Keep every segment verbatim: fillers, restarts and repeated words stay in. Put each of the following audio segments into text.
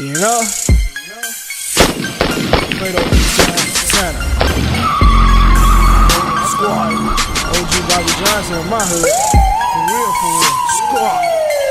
You know? Straight up Santa. Squad. O G Bobby Johnson in my hood. For real, for real. Squad.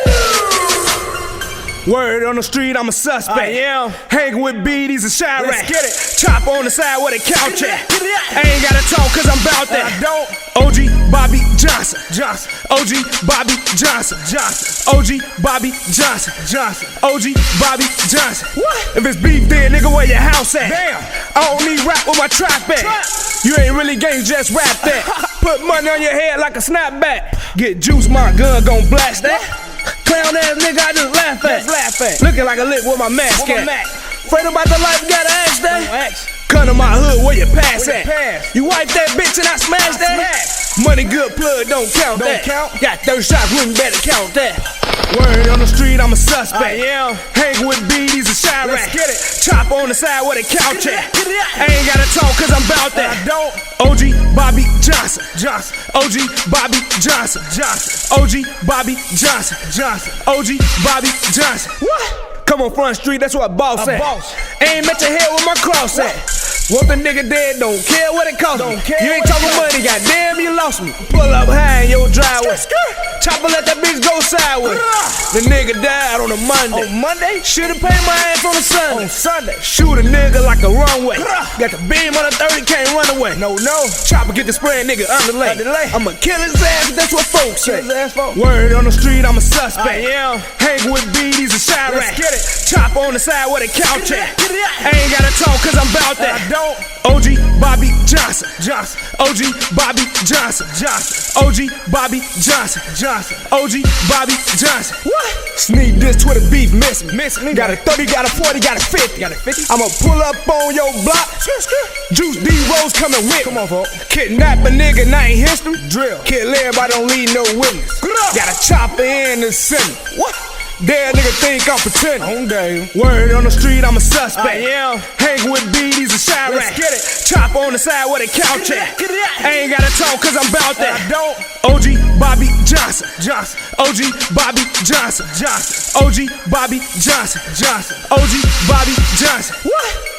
Word on the street, I'm a suspect. I am. Hanging with B Ds and Chirac. Let's get it. Chop on the side where the couch at. I ain't gotta talk cause I'm bout that. I don't. O G Bobby Johnson. Johnson. O G Bobby Johnson. Johnson. O G Bobby Johnson. Johnson. O G Bobby Johnson. What? If it's beef, then nigga, where your house at? Damn. I don't need rap with my trap at. Trap. You ain't really gang, just rap that. Put money on your head like a snapback. Get juice, my gun gon' blast that. Clown ass nigga, I just laugh at. Just laugh at. Looking like a lick with my mask With my at. Mac. Afraid about the life, gotta ask that. Don't ask. Come to my hood, where you pass Where at? you pass? You wipe that bitch and I smash I that. smash. Money good, plug don't count Don't that. count. Got thirty shots, wouldn't better count that. Word on the street, I'm a suspect. I am. Hang with B Ds and Chirac. Let's get it. Chop on the side where the couch Get it at. out, get it out. I ain't gotta talk cause I'm bout that. I don't. O G Bobby Johnson. Johnson. O G Bobby Johnson. Johnson. O G Bobby Johnson. Johnson. O G Bobby Johnson. What? Come on front street, that's what boss A at. boss. Ain't met your head with my cross at. Want the nigga dead, don't care what it cost me. Don't care You ain't what it talking cost money, goddamn you lost me. Pull up high in your driveway. Chopper let that bitch go sideways. The nigga died on a Monday. On Monday? Should've paid my ass on a Sunday. On Sunday. Shoot a nigga like a runway. Got the beam on the thirty, can't run away. No, no. Chopper get the spray, nigga underlay. Underlay. I'ma kill his ass, that's what folks say. Kill his ass, folks. Word on the street, I'm a suspect. I am. Hang with B Ds and Chirac. Let's get it. Chop on the side where the couch Get it at. out, get it out. I ain't gotta talk cause I'm bout that. I don't. O G Bobby Johnson. Johnson. O G Bobby Johnson. Johnson. O G Bobby Johnson. Johnson. O G Bobby Johnson. What? Sneak this Twitter beef, miss me. Miss me. Got a thirty, got a forty, got a fifty. Got a fifty? I'ma pull up on your block. Juice D Rose coming with Come me. on, folks. Kidnap a nigga, night history. Drill. Kill everybody, don't leave no witness. Got a chopper in the center. What? Dead nigga think I'm pretending. On game. Word on the street, I'm a suspect. I am. Hang with B Ds and Chirac. Let's get it. Chop on the side where the couch Get it at. out, get it out. I ain't gotta talk cause I'm bout that. I don't. O G Bobby Johnson. Johnson. O G Bobby Johnson. Johnson. O G Bobby Johnson. Johnson. O G Bobby Johnson. What?